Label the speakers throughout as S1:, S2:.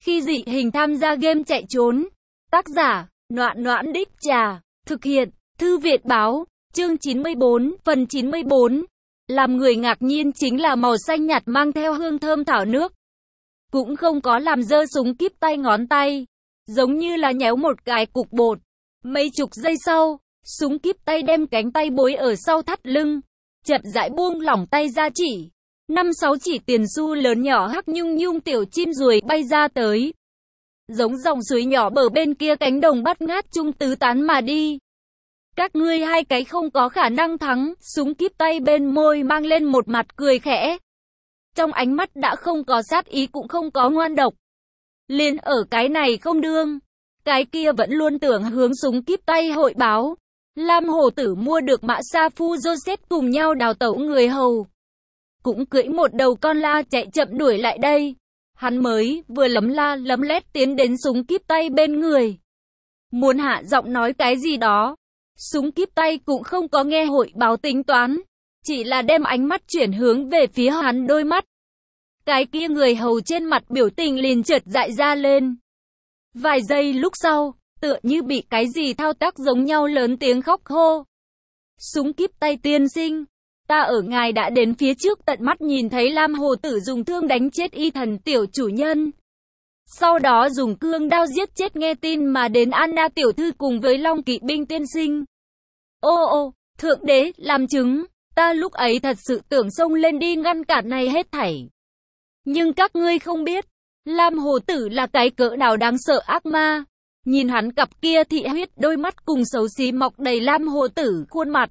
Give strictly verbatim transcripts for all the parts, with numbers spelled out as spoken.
S1: Khi dị hình tham gia game chạy trốn. Tác giả, Noãn Noãn Đích Trà. Thực hiện, Thư viện báo. Chương chín mươi bốn, phần chín mươi bốn. Làm người ngạc nhiên chính là màu xanh nhạt mang theo hương thơm thảo nước. Cũng không có làm dơ súng kíp tay ngón tay. Giống như là nhéo một cái cục bột. Mấy chục giây sau, súng kíp tay đem cánh tay bối ở sau thắt lưng. Chậm rãi buông lỏng tay ra chỉ. Năm sáu chỉ tiền xu lớn nhỏ hắc nhung nhung tiểu chim ruồi bay ra tới. Giống dòng suối nhỏ bờ bên kia cánh đồng bát ngát chung tứ tán mà đi. Các ngươi hai cái không có khả năng thắng, súng kíp tay bên môi mang lên một mặt cười khẽ. Trong ánh mắt đã không có sát ý cũng không có ngoan độc. Liền ở cái này không đương. Cái kia vẫn luôn tưởng hướng súng kíp tay hội báo. Lam Hổ Tử mua được Mã Sa Phu Joseph cùng nhau đào tẩu người hầu. Cũng cưỡi một đầu con la chạy chậm đuổi lại đây. Hắn mới vừa lấm la lấm lét tiến đến súng kíp tay bên người. Muốn hạ giọng nói cái gì đó. Súng kíp tay cũng không có nghe hội báo tính toán. Chỉ là đem ánh mắt chuyển hướng về phía hắn đôi mắt. Cái kia người hầu trên mặt biểu tình liền chợt dại ra lên. Vài giây lúc sau, tựa như bị cái gì thao tác giống nhau lớn tiếng khóc hô. Súng kíp tay tiên sinh. Ta ở ngài đã đến phía trước tận mắt nhìn thấy Lam Hổ Tử dùng thương đánh chết y thần tiểu chủ nhân. Sau đó dùng cương đao giết chết nghe tin mà đến Anna tiểu thư cùng với Long kỵ binh tiên sinh. Ô ô, thượng đế, làm chứng, ta lúc ấy thật sự tưởng xông lên đi ngăn cản này hết thảy. Nhưng các ngươi không biết, Lam Hổ Tử là cái cỡ nào đáng sợ ác ma. Nhìn hắn cặp kia thị huyết đôi mắt cùng xấu xí mọc đầy Lam Hổ Tử khuôn mặt.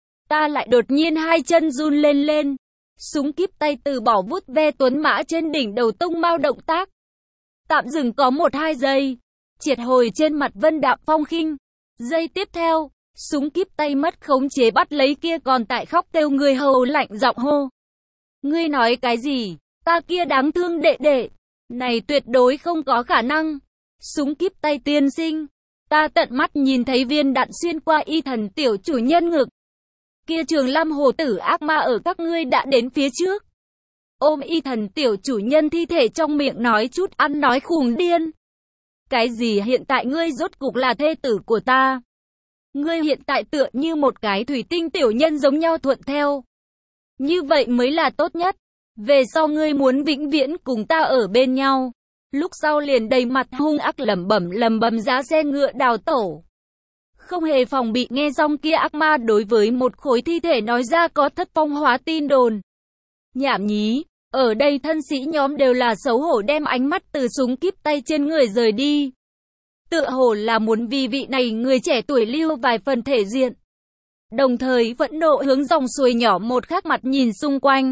S1: Ta lại đột nhiên hai chân run lên lên. Súng kíp tay từ bỏ vuốt ve tuấn mã trên đỉnh đầu tông mao động tác. Tạm dừng có một hai giây. Triệt hồi trên mặt vân đạm phong khinh. Giây tiếp theo, súng kíp tay mất khống chế bắt lấy kia còn tại khóc kêu người hầu lạnh giọng hô. Ngươi nói cái gì? Ta kia đáng thương đệ đệ. Này tuyệt đối không có khả năng. Súng kíp tay tiên sinh. Ta tận mắt nhìn thấy viên đạn xuyên qua y thần tiểu chủ nhân ngực. Kia trường Lam Hổ Tử ác ma ở các ngươi đã đến phía trước. Ôm y thần tiểu chủ nhân thi thể trong miệng nói chút ăn nói khùng điên. Cái gì hiện tại ngươi rốt cục là thê tử của ta? Ngươi hiện tại tựa như một cái thủy tinh tiểu nhân giống nhau thuận theo. Như vậy mới là tốt nhất. Về sau ngươi muốn vĩnh viễn cùng ta ở bên nhau. Lúc sau liền đầy mặt hung ác lẩm bẩm lầm bầm giá xe ngựa đào tẩu. Không hề phòng bị nghe xong kia ác ma đối với một khối thi thể nói ra có thất phong hóa tin đồn. Nhảm nhí, ở đây thân sĩ nhóm đều là xấu hổ đem ánh mắt từ súng kíp tay trên người rời đi. Tựa hồ là muốn vì vị này người trẻ tuổi lưu vài phần thể diện. Đồng thời vẫn nộ hướng dòng suối nhỏ một khác mặt nhìn xung quanh.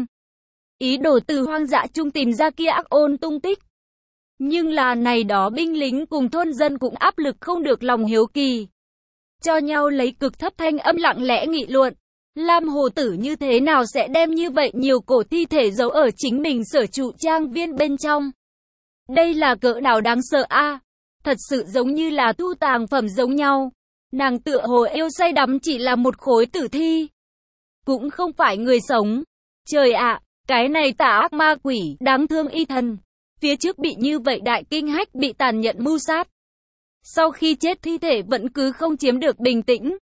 S1: Ý đồ từ hoang dã chung tìm ra kia ác ôn tung tích. Nhưng là này đó binh lính cùng thôn dân cũng áp lực không được lòng hiếu kỳ. Cho nhau lấy cực thấp thanh âm lặng lẽ nghị luận. Lam Hổ Tử như thế nào sẽ đem như vậy nhiều cổ thi thể giấu ở chính mình sở trụ trang viên bên trong. Đây là cỡ nào đáng sợ a à? Thật sự giống như là thu tàng phẩm giống nhau. Nàng tựa hồ yêu say đắm chỉ là một khối tử thi. Cũng không phải người sống. Trời ạ, à, cái này tà ác ma quỷ, đáng thương y thần. Phía trước bị như vậy đại kinh hách bị tàn nhẫn mưu sát. Sau khi chết thi thể vẫn cứ không chiếm được bình tĩnh.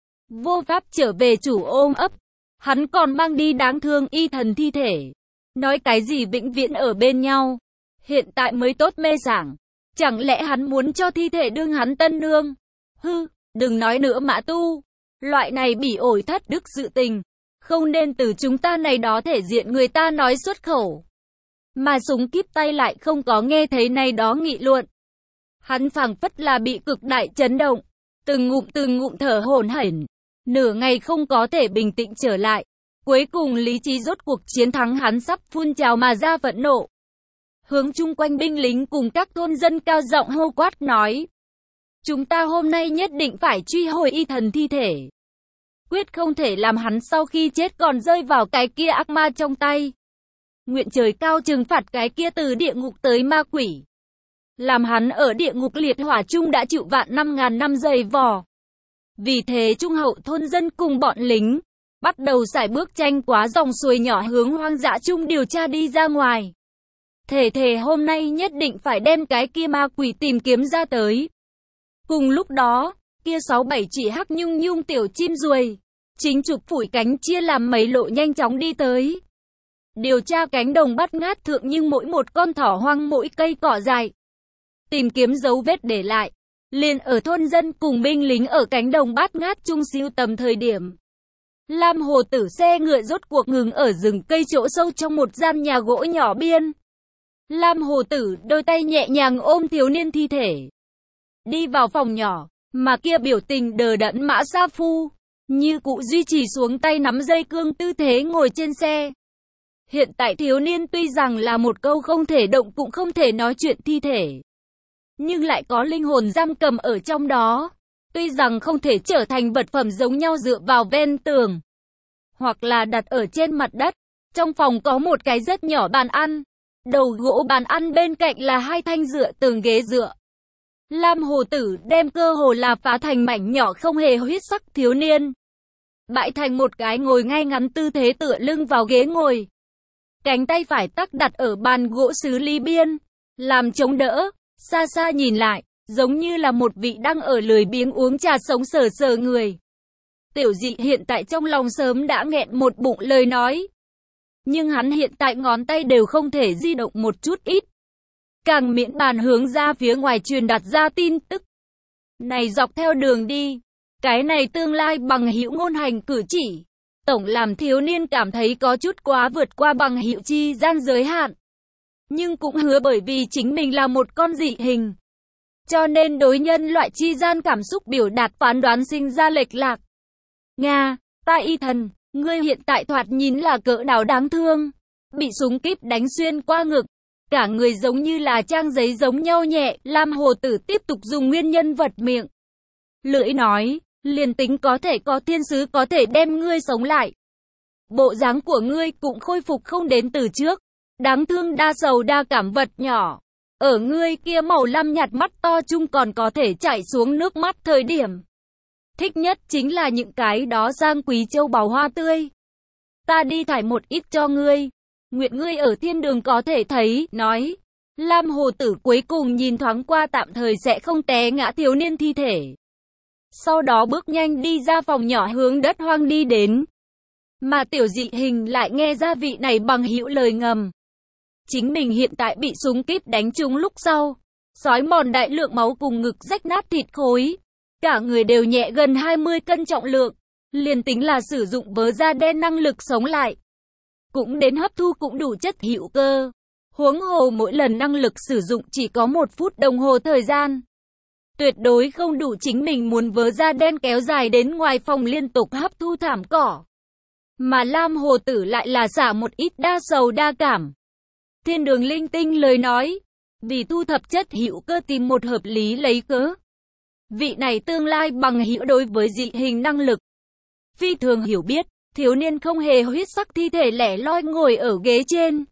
S1: Vô pháp trở về chủ ôm ấp. Hắn còn mang đi đáng thương y thần thi thể. Nói cái gì vĩnh viễn ở bên nhau. Hiện tại mới tốt mê sảng. Chẳng lẽ hắn muốn cho thi thể đương hắn tân nương? Hư, đừng nói nữa Mã Tu. Loại này bỉ ổi thất đức sự tình. Không nên từ chúng ta này đó thể diện người ta nói xuất khẩu. Mà súng kíp tay lại không có nghe thấy này đó nghị luận. Hắn phảng phất là bị cực đại chấn động. Từng ngụm từng ngụm thở hổn hển. Nửa ngày không có thể bình tĩnh trở lại. Cuối cùng lý trí rốt cuộc chiến thắng hắn sắp phun trào mà ra phẫn nộ. Hướng chung quanh binh lính cùng các thôn dân cao giọng hô quát nói. Chúng ta hôm nay nhất định phải truy hồi y thần thi thể. Quyết không thể làm hắn sau khi chết còn rơi vào cái kia ác ma trong tay. Nguyện trời cao trừng phạt cái kia từ địa ngục tới ma quỷ. Làm hắn ở địa ngục liệt hỏa chung đã chịu vạn năm ngàn năm dày vò. Vì thế trung hậu thôn dân cùng bọn lính bắt đầu sải bước tranh quá dòng suối nhỏ hướng hoang dã chung điều tra đi ra ngoài. Thề thề hôm nay nhất định phải đem cái kia ma quỷ tìm kiếm ra tới. Cùng lúc đó, kia sáu bảy chỉ hắc nhung nhung tiểu chim ruồi, chính chụp phủi cánh chia làm mấy lộ nhanh chóng đi tới. Điều tra cánh đồng bát ngát thượng nhưng mỗi một con thỏ hoang mỗi cây cỏ dại. Tìm kiếm dấu vết để lại. Liền ở thôn dân cùng binh lính ở cánh đồng bát ngát chung siêu tầm thời điểm. Lam Hồ Tử xe ngựa rốt cuộc ngừng ở rừng cây chỗ sâu trong một gian nhà gỗ nhỏ biên. Lam Hồ Tử đôi tay nhẹ nhàng ôm thiếu niên thi thể. Đi vào phòng nhỏ, mà kia biểu tình đờ đẫn Mã Sa Phu, như cụ duy trì xuống tay nắm dây cương tư thế ngồi trên xe. Hiện tại thiếu niên tuy rằng là một câu không thể động cũng không thể nói chuyện thi thể, nhưng lại có linh hồn giam cầm ở trong đó. Tuy rằng không thể trở thành vật phẩm giống nhau dựa vào ven tường, hoặc là đặt ở trên mặt đất. Trong phòng có một cái rất nhỏ bàn ăn. Đầu gỗ bàn ăn bên cạnh là hai thanh dựa tường ghế dựa. Lam Hồ Tử đem cơ hồ là phá thành mảnh nhỏ không hề huyết sắc thiếu niên. Bại thành một cái ngồi ngay ngắn tư thế tựa lưng vào ghế ngồi. Cánh tay phải tắc đặt ở bàn gỗ sứ ly biên, làm chống đỡ. Xa xa nhìn lại, giống như là một vị đang ở lười biếng uống trà sống sờ sờ người. Tiểu Dị hiện tại trong lòng sớm đã nghẹn một bụng lời nói. Nhưng hắn hiện tại ngón tay đều không thể di động một chút ít. Càng miễn bàn hướng ra phía ngoài truyền đạt ra tin tức. Này dọc theo đường đi, cái này tương lai bằng hữu ngôn hành cử chỉ, tổng làm thiếu niên cảm thấy có chút quá vượt qua bằng hữu chi gian giới hạn. Nhưng cũng hứa bởi vì chính mình là một con dị hình, cho nên đối nhân loại chi gian cảm xúc biểu đạt phán đoán sinh ra lệch lạc. Nga, ta y thần, ngươi hiện tại thoạt nhìn là cỡ nào đáng thương. Bị súng kíp đánh xuyên qua ngực, cả người giống như là trang giấy giống nhau nhẹ. Lam Hồ Tử tiếp tục dùng nguyên nhân vật miệng lưỡi nói, liền tính có thể có thiên sứ có thể đem ngươi sống lại, bộ dáng của ngươi cũng khôi phục không đến từ trước. Đáng thương đa sầu đa cảm vật nhỏ, ở ngươi kia màu lam nhạt mắt to chung còn có thể chảy xuống nước mắt thời điểm. Thích nhất chính là những cái đó sang quý châu báu hoa tươi. Ta đi thải một ít cho ngươi. Nguyện ngươi ở thiên đường có thể thấy, nói. Lam Hồ Tử cuối cùng nhìn thoáng qua tạm thời sẽ không té ngã thiếu niên thi thể. Sau đó bước nhanh đi ra phòng nhỏ hướng đất hoang đi đến. Mà tiểu dị hình lại nghe ra vị này bằng hữu lời ngầm. Chính mình hiện tại bị súng kíp đánh trúng lúc sau, xói mòn đại lượng máu cùng ngực rách nát thịt khối. Cả người đều nhẹ gần hai mươi cân trọng lượng, liền tính là sử dụng vớ da đen năng lực sống lại, cũng đến hấp thu cũng đủ chất hữu cơ. Huống hồ mỗi lần năng lực sử dụng chỉ có một phút đồng hồ thời gian. Tuyệt đối không đủ chính mình muốn vớ da đen kéo dài đến ngoài phòng liên tục hấp thu thảm cỏ. Mà Lam Hồ Tử lại là xả một ít đa sầu đa cảm. Thiên đường linh tinh lời nói, vì thu thập chất hữu cơ tìm một hợp lý lấy cớ. Vị này tương lai bằng hữu đối với dị hình năng lực phi thường hiểu biết. Thiếu niên không hề huyết sắc thi thể lẻ loi ngồi ở ghế trên.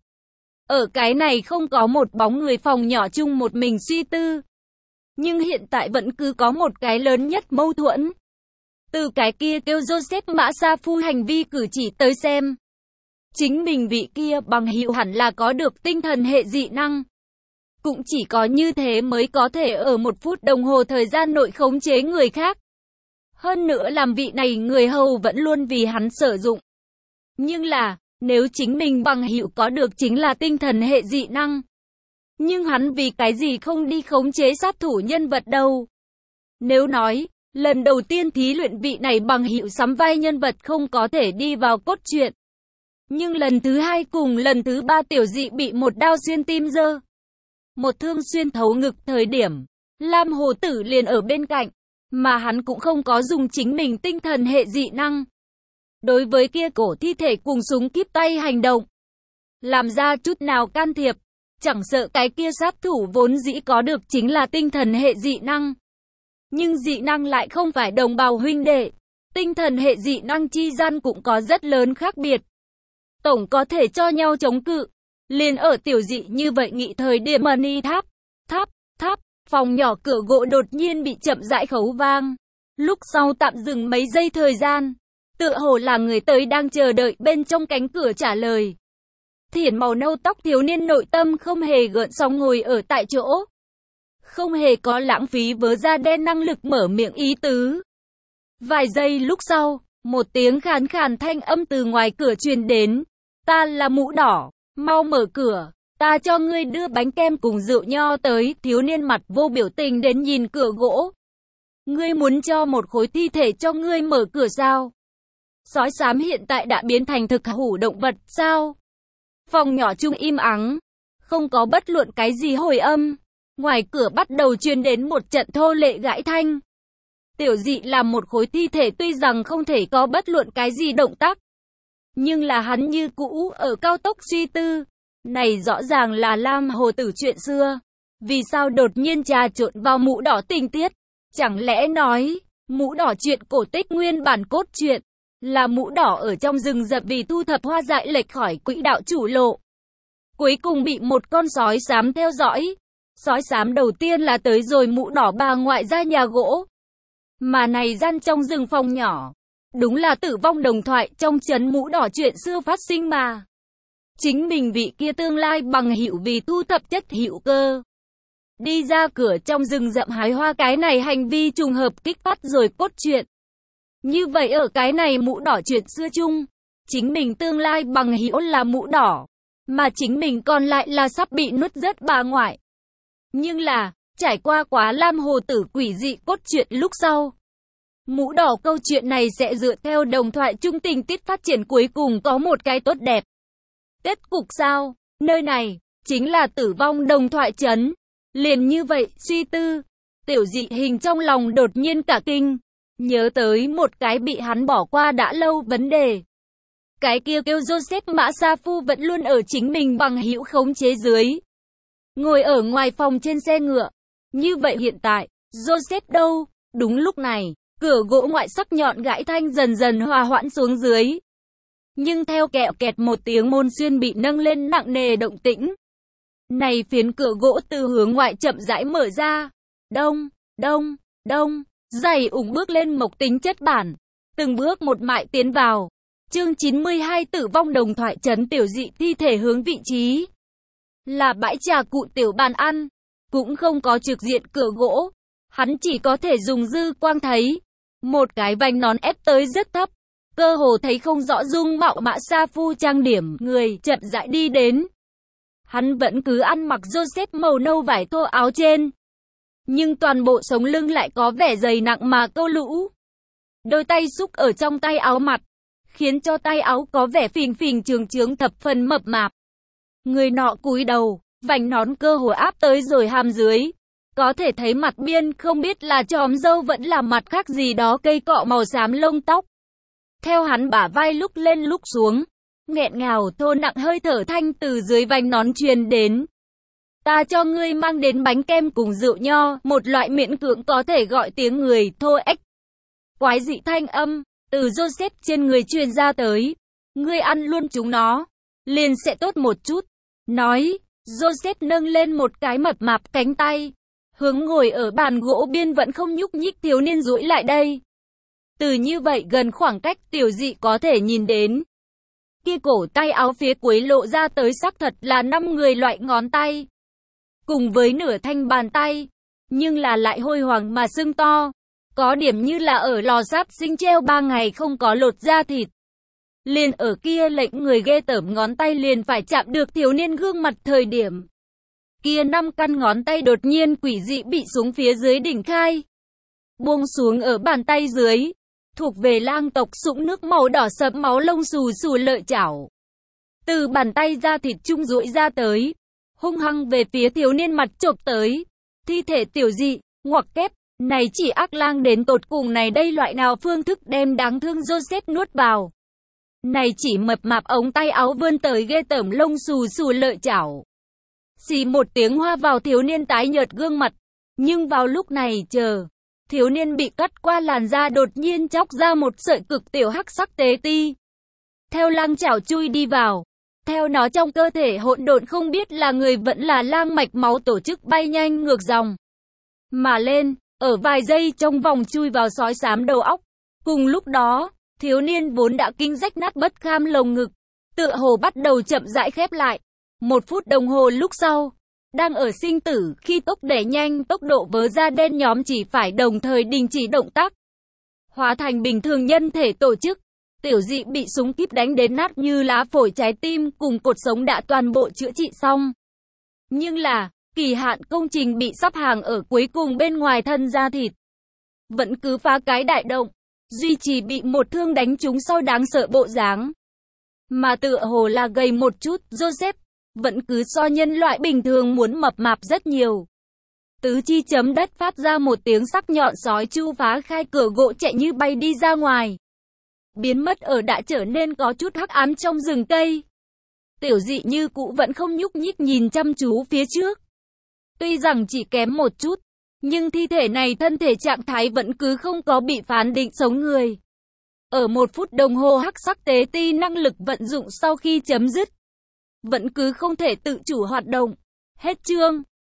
S1: Ở cái này không có một bóng người phòng nhỏ chung một mình suy tư. Nhưng hiện tại vẫn cứ có một cái lớn nhất mâu thuẫn. Từ cái kia kêu Joseph Mã Sa Phu hành vi cử chỉ tới xem, chính mình vị kia bằng hữu hẳn là có được tinh thần hệ dị năng. Cũng chỉ có như thế mới có thể ở một phút đồng hồ thời gian nội khống chế người khác. Hơn nữa làm vị này người hầu vẫn luôn vì hắn sử dụng. Nhưng là, nếu chính mình bằng hữu có được chính là tinh thần hệ dị năng, nhưng hắn vì cái gì không đi khống chế sát thủ nhân vật đâu? Nếu nói, lần đầu tiên thí luyện vị này bằng hữu sắm vai nhân vật không có thể đi vào cốt truyện. Nhưng lần thứ hai cùng lần thứ ba tiểu dị bị một đao xuyên tim dơ, một thương xuyên thấu ngực thời điểm, Lam Hồ Tử liền ở bên cạnh, mà hắn cũng không có dùng chính mình tinh thần hệ dị năng. Đối với kia cổ thi thể cùng súng kíp tay hành động, làm ra chút nào can thiệp, chẳng sợ cái kia sát thủ vốn dĩ có được chính là tinh thần hệ dị năng. Nhưng dị năng lại không phải đồng bào huynh đệ, tinh thần hệ dị năng chi gian cũng có rất lớn khác biệt. Tổng có thể cho nhau chống cự, liền ở tiểu dị như vậy nghị thời điểm money tháp, tháp, tháp, phòng nhỏ cửa gỗ đột nhiên bị chậm rãi khấu vang. Lúc sau tạm dừng mấy giây thời gian, tựa hồ là người tới đang chờ đợi bên trong cánh cửa trả lời. Thiển màu nâu tóc thiếu niên nội tâm không hề gợn sóng ngồi ở tại chỗ. Không hề có lãng phí vớ da đen năng lực mở miệng ý tứ. Vài giây lúc sau, một tiếng khàn khàn thanh âm từ ngoài cửa truyền đến. Ta là Mũ Đỏ, mau mở cửa, ta cho ngươi đưa bánh kem cùng rượu nho tới. Thiếu niên mặt vô biểu tình đến nhìn cửa gỗ. Ngươi muốn cho một khối thi thể cho ngươi mở cửa sao? Sói xám hiện tại đã biến thành thực hủ động vật sao? Phòng nhỏ chung im ắng, không có bất luận cái gì hồi âm. Ngoài cửa bắt đầu truyền đến một trận thô lệ gãi thanh. Tiểu Dị làm một khối thi thể tuy rằng không thể có bất luận cái gì động tác, nhưng là hắn như cũ ở cao tốc suy tư. Này rõ ràng là Lam Hồ Tử chuyện xưa. Vì sao đột nhiên trà trộn vào Mũ Đỏ tình tiết? Chẳng lẽ nói, Mũ Đỏ chuyện cổ tích nguyên bản cốt truyện là Mũ Đỏ ở trong rừng rậm vì thu thập hoa dại lệch khỏi quỹ đạo chủ lộ. Cuối cùng bị một con sói xám theo dõi. Sói xám đầu tiên là tới rồi Mũ Đỏ bà ngoại ra nhà gỗ. Mà này gian trong rừng phòng nhỏ. Đúng là tử vong đồng thoại trong trấn Mũ Đỏ chuyện xưa phát sinh mà. Chính mình vị kia tương lai bằng hữu vì thu thập chất hữu cơ. Đi ra cửa trong rừng rậm hái hoa, cái này hành vi trùng hợp kích phát rồi cốt truyện. Như vậy ở cái này Mũ Đỏ chuyện xưa chung, chính mình tương lai bằng hữu là Mũ Đỏ, mà chính mình còn lại là sắp bị nuốt rớt bà ngoại. Nhưng là, trải qua quá Lam Hồ Tử quỷ dị cốt truyện lúc sau, Mũ Đỏ câu chuyện này sẽ dựa theo đồng thoại chung tình tiết phát triển cuối cùng có một cái tốt đẹp. Kết cục sao? Nơi này, chính là tử vong đồng thoại trấn. Liền như vậy, suy tư, Tiểu Dị hình trong lòng đột nhiên cả kinh, nhớ tới một cái bị hắn bỏ qua đã lâu vấn đề. Cái kia kêu Joseph Mã Sa Phu vẫn luôn ở chính mình bằng hữu khống chế dưới. Ngồi ở ngoài phòng trên xe ngựa. Như vậy hiện tại, Joseph đâu? Đúng lúc này, cửa gỗ ngoại sắc nhọn gãi thanh dần dần hòa hoãn xuống dưới. Nhưng theo kẹo kẹt một tiếng môn xuyên bị nâng lên nặng nề động tĩnh. Này phiến cửa gỗ từ hướng ngoại chậm rãi mở ra. Đông, đông, đông, giày ủng bước lên mộc tính chất bản. Từng bước một mại tiến vào. Chương chín mươi hai tử vong đồng thoại trấn. Tiểu Dị thi thể hướng vị trí là bãi trà cụ tiểu bàn ăn. Cũng không có trực diện cửa gỗ. Hắn chỉ có thể dùng dư quang thấy. Một cái vành nón ép tới rất thấp. Cơ hồ thấy không rõ dung mạo Mã Sa Phu trang điểm người chậm rãi đi đến. Hắn vẫn cứ ăn mặc Joseph màu nâu vải thô áo trên. Nhưng toàn bộ sống lưng lại có vẻ dày nặng mà câu lũ. Đôi tay xúc ở trong tay áo mặt, khiến cho tay áo có vẻ phình phình trường trướng thập phần mập mạp. Người nọ cúi đầu, vành nón cơ hồ áp tới rồi hàm dưới. Có thể thấy mặt biên không biết là chòm râu vẫn là mặt khác gì đó cây cọ màu xám lông tóc. Theo hắn bả vai lúc lên lúc xuống, nghẹn ngào thô nặng hơi thở thanh từ dưới vành nón truyền đến. Ta cho ngươi mang đến bánh kem cùng rượu nho, một loại miễn cưỡng có thể gọi tiếng người thô ếch. Quái dị thanh âm, từ Joseph trên người truyền ra tới. Ngươi ăn luôn chúng nó, liền sẽ tốt một chút. Nói, Joseph nâng lên một cái mập mạp cánh tay, hướng ngồi ở bàn gỗ biên vẫn không nhúc nhích thiếu niên duỗi lại đây. Từ như vậy gần khoảng cách Tiểu Dị có thể nhìn đến. Kia cổ tay áo phía cuối lộ ra tới xác thật là năm người loại ngón tay. Cùng với nửa thanh bàn tay. Nhưng là lại hôi hoàng mà sưng to. Có điểm như là ở lò sát sinh treo ba ngày không có lột da thịt. Liền ở kia lệnh người ghê tởm ngón tay liền phải chạm được thiếu niên gương mặt thời điểm. Kia năm căn ngón tay đột nhiên quỷ dị bị xuống phía dưới đỉnh khai. Buông xuống ở bàn tay dưới. Thuộc về lang tộc sũng nước màu đỏ sẫm máu lông xù xù lợi chảo. Từ bàn tay da thịt trung duỗi ra tới. Hung hăng về phía thiếu niên mặt chộp tới. Thi thể Tiểu Dị, ngoặc kép. Này chỉ ác lang đến tột cùng này đây loại nào phương thức đem đáng thương Joseph nuốt vào. Này chỉ mập mạp ống tay áo vươn tới ghê tởm lông xù xù lợi chảo. Xì một tiếng hoa vào thiếu niên tái nhợt gương mặt. Nhưng vào lúc này chờ. Thiếu niên bị cắt qua làn da đột nhiên chóc ra một sợi cực tiểu hắc sắc tế ti. Theo lang chảo chui đi vào. Theo nó trong cơ thể hỗn độn không biết là người vẫn là lang mạch máu tổ chức bay nhanh ngược dòng. Mà lên, ở vài giây trong vòng chui vào sói xám đầu óc. Cùng lúc đó, thiếu niên vốn đã kinh rách nát bất kham lồng ngực. tựa hồ bắt đầu chậm rãi khép lại. Một phút đồng hồ lúc sau, đang ở sinh tử, khi tốc đẩy nhanh tốc độ vớ da đen nhóm chỉ phải đồng thời đình chỉ động tác, hóa thành bình thường nhân thể tổ chức. Tiểu Dị bị súng kíp đánh đến nát như lá phổi, trái tim cùng cột sống đã toàn bộ chữa trị xong. Nhưng là, kỳ hạn công trình bị sắp hàng ở cuối cùng bên ngoài thân da thịt, vẫn cứ phá cái đại động, duy trì bị một thương đánh trúng sau đáng sợ bộ dáng. Mà tựa hồ là gầy một chút, Joseph vẫn cứ so nhân loại bình thường muốn mập mạp rất nhiều. Tứ chi chấm đất phát ra một tiếng sắc nhọn, sói chu phá khai cửa gỗ chạy như bay đi ra ngoài, biến mất ở đã trở nên có chút hắc ám trong rừng cây. Tiểu Dị như cũ vẫn không nhúc nhích nhìn chăm chú phía trước. Tuy rằng chỉ kém một chút, nhưng thi thể này thân thể trạng thái vẫn cứ không có bị phán định sống người. Ở một phút đồng hồ hắc sắc tế ti năng lực vận dụng sau khi chấm dứt, vẫn cứ không thể tự chủ hoạt động. Hết chương.